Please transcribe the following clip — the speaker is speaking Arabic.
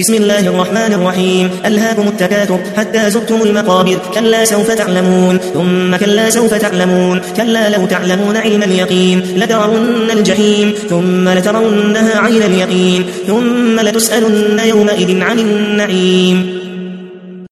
بسم الله الرحمن الرحيم. ألهاكم التكاثر حتى زرتم المقابر، كلا سوف تعلمون ثم كلا سوف تعلمون، كلا لو تعلمون علم اليقين لترون الجحيم ثم لترونها عين اليقين ثم لتسألن يومئذ عن النعيم.